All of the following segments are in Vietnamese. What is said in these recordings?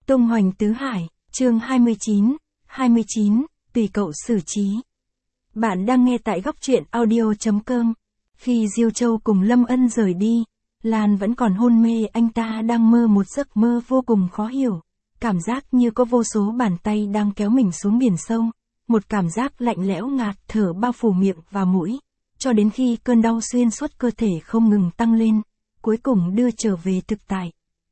Tung hoành tứ hải, chương 29, tùy cậu xử trí. Bạn đang nghe tại góc truyện audio.com. Khi Diêu Châu cùng Lâm Ân rời đi, Lan vẫn còn hôn mê, anh ta đang mơ một giấc mơ vô cùng khó hiểu. Cảm giác như có vô số bàn tay đang kéo mình xuống biển sâu. Một cảm giác lạnh lẽo ngạt thở bao phủ miệng và mũi, cho đến khi cơn đau xuyên suốt cơ thể không ngừng tăng lên, cuối cùng đưa trở về thực tại.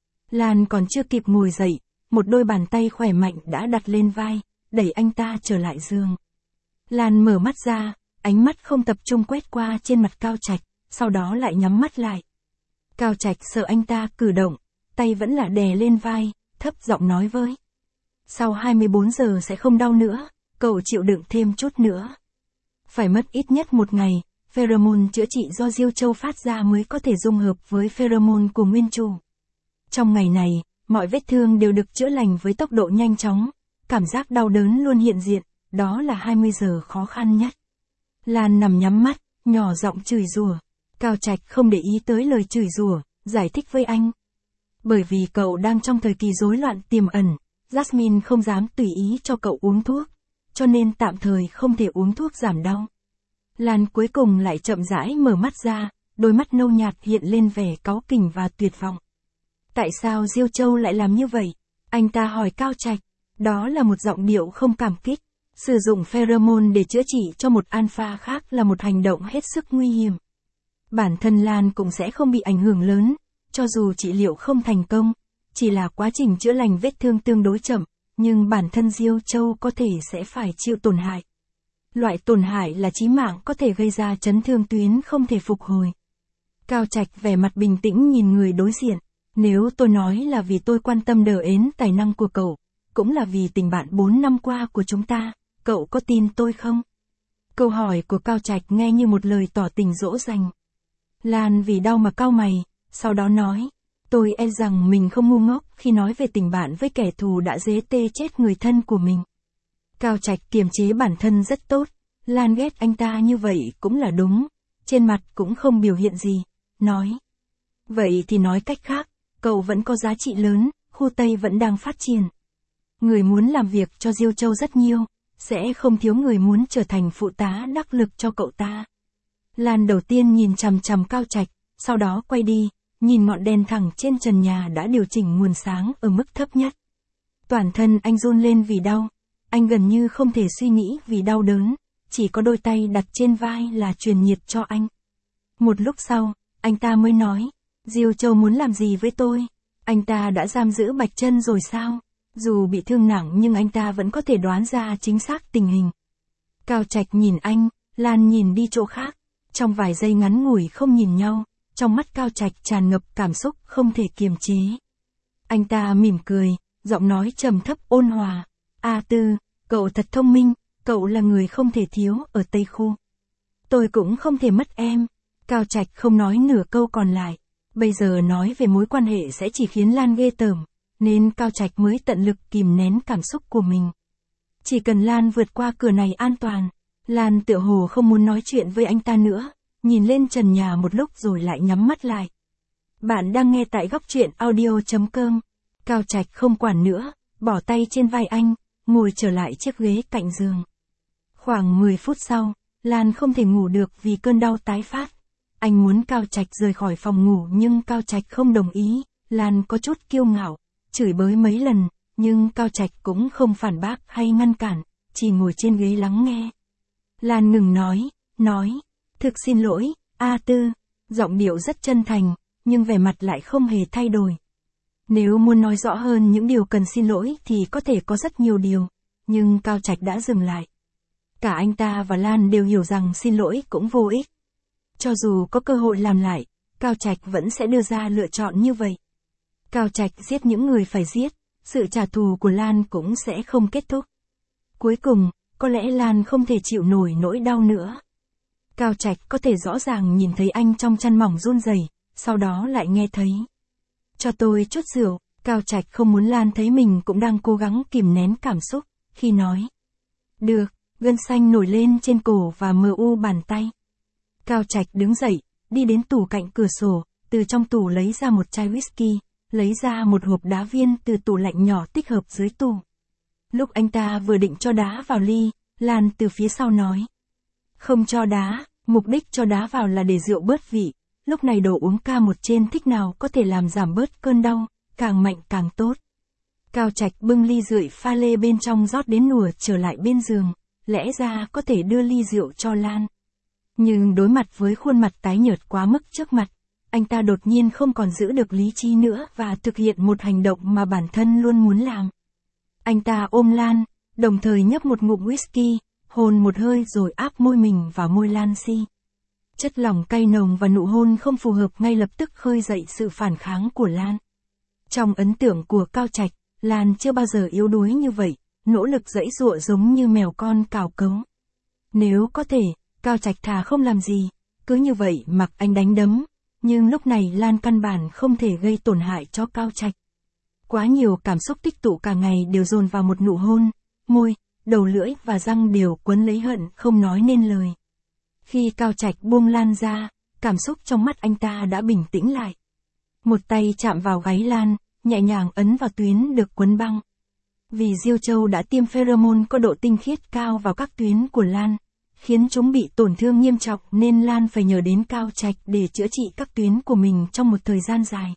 Lan còn chưa kịp ngồi dậy, một đôi bàn tay khỏe mạnh đã đặt lên vai, đẩy anh ta trở lại giường. Lan mở mắt ra, ánh mắt không tập trung quét qua trên mặt Cao Trạch, sau đó lại nhắm mắt lại. Cao Trạch sợ anh ta cử động, tay vẫn là đè lên vai, thấp giọng nói với. Sau 24 giờ sẽ không đau nữa, cậu chịu đựng thêm chút nữa. Phải mất ít nhất một ngày, pheromone chữa trị do Diêu Châu phát ra mới có thể dung hợp với pheromone của nguyên chủ. Trong ngày này, mọi vết thương đều được chữa lành với tốc độ nhanh chóng, cảm giác đau đớn luôn hiện diện, đó là 20 giờ khó khăn nhất. Lan nằm nhắm mắt, nhỏ giọng chửi rủa. Cao Trạch không để ý tới lời chửi rủa, giải thích với anh. Bởi vì cậu đang trong thời kỳ rối loạn tiềm ẩn, Jasmine không dám tùy ý cho cậu uống thuốc, cho nên tạm thời không thể uống thuốc giảm đau. Lan cuối cùng lại chậm rãi mở mắt ra, đôi mắt nâu nhạt hiện lên vẻ cáu kỉnh và tuyệt vọng. Tại sao Diêu Châu lại làm như vậy? Anh ta hỏi Cao Trạch. Đó là một giọng điệu không cảm kích. Sử dụng pheromone để chữa trị cho một alpha khác là một hành động hết sức nguy hiểm. Bản thân Lan cũng sẽ không bị ảnh hưởng lớn, cho dù trị liệu không thành công, chỉ là quá trình chữa lành vết thương tương đối chậm, nhưng bản thân Diêu Châu có thể sẽ phải chịu tổn hại. Loại tổn hại là chí mạng, có thể gây ra chấn thương tuyến không thể phục hồi. Cao Trạch vẻ mặt bình tĩnh nhìn người đối diện. Nếu tôi nói là vì tôi quan tâm đờ ến tài năng của cậu, cũng là vì tình bạn 4 năm qua của chúng ta, cậu có tin tôi không? Câu hỏi của Cao Trạch nghe như một lời tỏ tình dỗ dành. Lan vì đau mà cau mày, sau đó nói, tôi e rằng mình không ngu ngốc khi nói về tình bạn với kẻ thù đã giết chết người thân của mình. Cao Trạch kiềm chế bản thân rất tốt, Lan ghét anh ta như vậy cũng là đúng, trên mặt cũng không biểu hiện gì, nói. Vậy thì nói cách khác, cậu vẫn có giá trị lớn, khu Tây vẫn đang phát triển. Người muốn làm việc cho Diêu Châu rất nhiều, sẽ không thiếu người muốn trở thành phụ tá đắc lực cho cậu ta. Lan đầu tiên nhìn chằm chằm Cao Trạch, sau đó quay đi, nhìn ngọn đèn thẳng trên trần nhà đã điều chỉnh nguồn sáng ở mức thấp nhất. Toàn thân anh run lên vì đau, anh gần như không thể suy nghĩ vì đau đớn, chỉ có đôi tay đặt trên vai là truyền nhiệt cho anh. Một lúc sau, anh ta mới nói. Diêu Châu muốn làm gì với tôi? Anh ta đã giam giữ Bạch Chân rồi sao? Dù bị thương nặng nhưng anh ta vẫn có thể đoán ra chính xác tình hình. Cao Trạch nhìn anh, Lan nhìn đi chỗ khác. Trong vài giây ngắn ngủi không nhìn nhau, trong mắt Cao Trạch tràn ngập cảm xúc không thể kiềm chế. Anh ta mỉm cười, giọng nói trầm thấp ôn hòa. A Tư, cậu thật thông minh, cậu là người không thể thiếu ở Tây Khu. Tôi cũng không thể mất em. Cao Trạch không nói nửa câu còn lại. Bây giờ nói về mối quan hệ sẽ chỉ khiến Lan ghê tởm, nên Cao Trạch mới tận lực kìm nén cảm xúc của mình. Chỉ cần Lan vượt qua cửa này an toàn, Lan tựa hồ không muốn nói chuyện với anh ta nữa, nhìn lên trần nhà một lúc rồi lại nhắm mắt lại. Bạn đang nghe tại góc truyện audio.com. Cao Trạch không quản nữa, bỏ tay trên vai anh, ngồi trở lại chiếc ghế cạnh giường. Khoảng 10 phút sau, Lan không thể ngủ được vì cơn đau tái phát. Anh muốn Cao Trạch rời khỏi phòng ngủ nhưng Cao Trạch không đồng ý, Lan có chút kiêu ngạo, chửi bới mấy lần, nhưng Cao Trạch cũng không phản bác hay ngăn cản, chỉ ngồi trên ghế lắng nghe. Lan ngừng nói, thực xin lỗi, A Tư, giọng điệu rất chân thành, nhưng vẻ mặt lại không hề thay đổi. Nếu muốn nói rõ hơn những điều cần xin lỗi thì có thể có rất nhiều điều, nhưng Cao Trạch đã dừng lại. Cả anh ta và Lan đều hiểu rằng xin lỗi cũng vô ích. Cho dù có cơ hội làm lại, Cao Trạch vẫn sẽ đưa ra lựa chọn như vậy. Cao Trạch giết những người phải giết, sự trả thù của Lan cũng sẽ không kết thúc. Cuối cùng, có lẽ Lan không thể chịu nổi nỗi đau nữa. Cao Trạch có thể rõ ràng nhìn thấy anh trong chăn mỏng run rẩy, sau đó lại nghe thấy. Cho tôi chút rượu, Cao Trạch không muốn Lan thấy mình cũng đang cố gắng kìm nén cảm xúc, khi nói. Được, gân xanh nổi lên trên cổ và mờ u bàn tay. Cao Trạch đứng dậy, đi đến tủ cạnh cửa sổ, từ trong tủ lấy ra một chai whisky, lấy ra một hộp đá viên từ tủ lạnh nhỏ tích hợp dưới tủ. Lúc anh ta vừa định cho đá vào ly, Lan từ phía sau nói. Không cho đá, mục đích cho đá vào là để rượu bớt vị, lúc này đồ uống ca một trên thích nào có thể làm giảm bớt cơn đau, càng mạnh càng tốt. Cao Trạch bưng ly rượu pha lê bên trong rót đến nùa trở lại bên giường, lẽ ra có thể đưa ly rượu cho Lan. Nhưng đối mặt với khuôn mặt tái nhợt quá mức trước mặt, anh ta đột nhiên không còn giữ được lý trí nữa và thực hiện một hành động mà bản thân luôn muốn làm. Anh ta ôm Lan, đồng thời nhấp một ngụm whisky, hôn một hơi rồi áp môi mình vào môi Lan Si. Chất lỏng cay nồng và nụ hôn không phù hợp ngay lập tức khơi dậy sự phản kháng của Lan. Trong ấn tượng của Cao Trạch, Lan chưa bao giờ yếu đuối như vậy, nỗ lực giãy giụa giống như mèo con cào cấu. Nếu có thể, Cao Trạch thà không làm gì, cứ như vậy mặc anh đánh đấm, nhưng lúc này Lan căn bản không thể gây tổn hại cho Cao Trạch. Quá nhiều cảm xúc tích tụ cả ngày đều dồn vào một nụ hôn, môi, đầu lưỡi và răng đều quấn lấy hận không nói nên lời. Khi Cao Trạch buông Lan ra, cảm xúc trong mắt anh ta đã bình tĩnh lại. Một tay chạm vào gáy Lan, nhẹ nhàng ấn vào tuyến được quấn băng. Vì Diêu Châu đã tiêm pheromone có độ tinh khiết cao vào các tuyến của Lan, khiến chúng bị tổn thương nghiêm trọng nên Lan phải nhờ đến Cao Trạch để chữa trị các tuyến của mình trong một thời gian dài.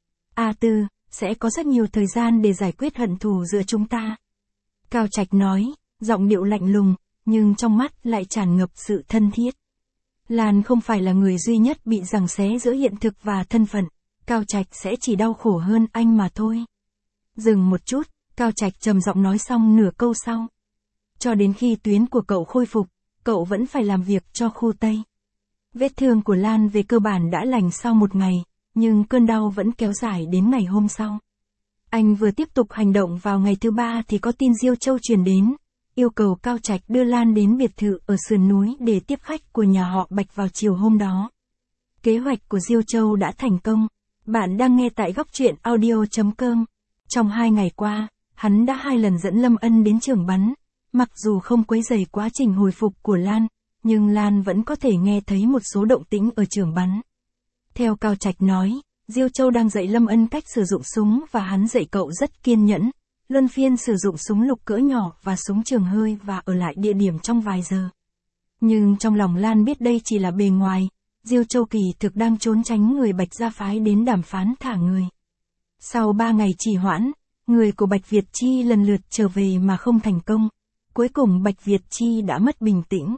Tư, sẽ có rất nhiều thời gian để giải quyết hận thù giữa chúng ta. Cao Trạch nói, giọng điệu lạnh lùng, nhưng trong mắt lại tràn ngập sự thân thiết. Lan không phải là người duy nhất bị giằng xé giữa hiện thực và thân phận, Cao Trạch sẽ chỉ đau khổ hơn anh mà thôi. Dừng một chút, Cao Trạch trầm giọng nói xong nửa câu sau. Cho đến khi tuyến của cậu khôi phục, cậu vẫn phải làm việc cho khu Tây. Vết thương của Lan về cơ bản đã lành sau một ngày, nhưng cơn đau vẫn kéo dài đến ngày hôm sau. Anh vừa tiếp tục hành động vào ngày thứ 3 thì có tin Diêu Châu truyền đến, yêu cầu Cao Trạch đưa Lan đến biệt thự ở sườn núi để tiếp khách của nhà họ Bạch vào chiều hôm đó. Kế hoạch của Diêu Châu đã thành công. Bạn đang nghe tại góc truyện audio.com. Trong 2 ngày qua, hắn đã 2 lần dẫn Lâm Ân đến trường bắn. Mặc dù không quấy rầy quá trình hồi phục của Lan, nhưng Lan vẫn có thể nghe thấy một số động tĩnh ở trường bắn. Theo Cao Trạch nói, Diêu Châu đang dạy Lâm Ân cách sử dụng súng và hắn dạy cậu rất kiên nhẫn, luân phiên sử dụng súng lục cỡ nhỏ và súng trường hơi và ở lại địa điểm trong vài giờ. Nhưng trong lòng Lan biết đây chỉ là bề ngoài, Diêu Châu kỳ thực đang trốn tránh người Bạch gia phái đến đàm phán thả người. Sau 3 ngày trì hoãn, người của Bạch Việt Chi lần lượt trở về mà không thành công, cuối cùng Bạch Việt Chi đã mất bình tĩnh.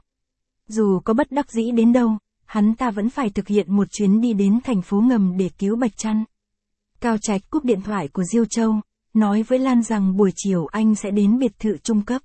Dù có bất đắc dĩ đến đâu, hắn ta vẫn phải thực hiện một chuyến đi đến thành phố ngầm để cứu Bạch Trăn. Cao Trạch cúp điện thoại của Diêu Châu, nói với Lan rằng buổi chiều anh sẽ đến biệt thự trung cấp.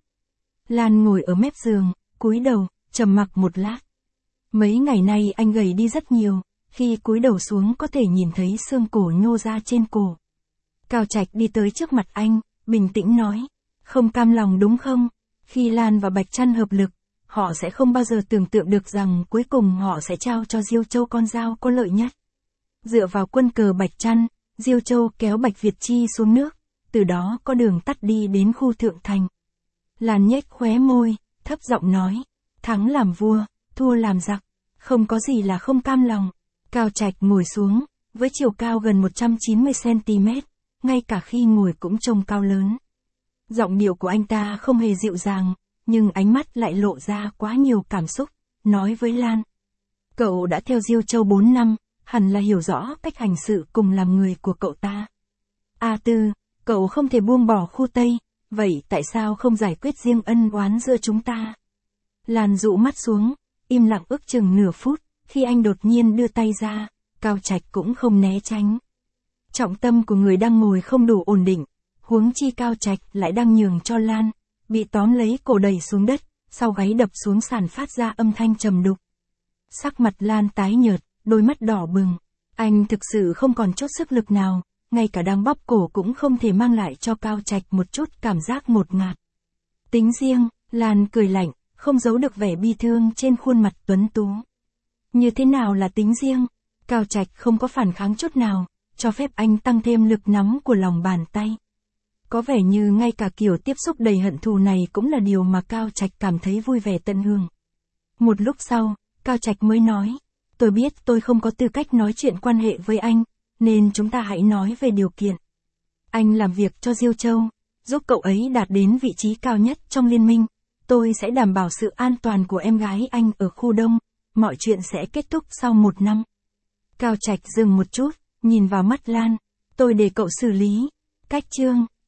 Lan ngồi ở mép giường, cúi đầu, trầm mặc một lát. Mấy ngày nay anh gầy đi rất nhiều, khi cúi đầu xuống có thể nhìn thấy xương cổ nhô ra trên cổ. Cao Trạch đi tới trước mặt anh, bình tĩnh nói, không cam lòng đúng không? Khi Lan và Bạch Trăn hợp lực, họ sẽ không bao giờ tưởng tượng được rằng cuối cùng họ sẽ trao cho Diêu Châu con dao có lợi nhất. Dựa vào quân cờ Bạch Trăn, Diêu Châu kéo Bạch Việt Chi xuống nước, từ đó có đường tắt đi đến khu thượng thành. Lan nhếch khóe môi, thấp giọng nói, thắng làm vua, thua làm giặc, không có gì là không cam lòng. Cao Trạch ngồi xuống, với chiều cao gần 190cm, ngay cả khi ngồi cũng trông cao lớn. Giọng điệu của anh ta không hề dịu dàng, nhưng ánh mắt lại lộ ra quá nhiều cảm xúc, nói với Lan. Cậu đã theo Diêu Châu 4 năm, hẳn là hiểu rõ cách hành sự cùng làm người của cậu ta. Tư, cậu không thể buông bỏ khu Tây, vậy tại sao không giải quyết riêng ân oán giữa chúng ta? Lan dụ mắt xuống, im lặng ước chừng nửa phút, khi anh đột nhiên đưa tay ra, Cao Trạch cũng không né tránh. Trọng tâm của người đang ngồi không đủ ổn định, huống chi Cao Trạch lại đang nhường cho Lan, bị tóm lấy cổ đẩy xuống đất, sau gáy đập xuống sàn phát ra âm thanh trầm đục. Sắc mặt Lan tái nhợt, đôi mắt đỏ bừng, anh thực sự không còn chút sức lực nào, ngay cả đang bóp cổ cũng không thể mang lại cho Cao Trạch một chút cảm giác ngột ngạt. Tính riêng, Lan cười lạnh, không giấu được vẻ bi thương trên khuôn mặt tuấn tú. Như thế nào là tính riêng? Cao Trạch không có phản kháng chút nào, cho phép anh tăng thêm lực nắm của lòng bàn tay. Có vẻ như ngay cả kiểu tiếp xúc đầy hận thù này cũng là điều mà Cao Trạch cảm thấy vui vẻ tận hưởng. Một lúc sau, Cao Trạch mới nói, tôi biết tôi không có tư cách nói chuyện quan hệ với anh, nên chúng ta hãy nói về điều kiện. Anh làm việc cho Diêu Châu, giúp cậu ấy đạt đến vị trí cao nhất trong liên minh. Tôi sẽ đảm bảo sự an toàn của em gái anh ở khu đông, mọi chuyện sẽ kết thúc sau 1 năm. Cao Trạch dừng một chút, nhìn vào mắt Lan. Tôi để cậu xử lý. Cách chương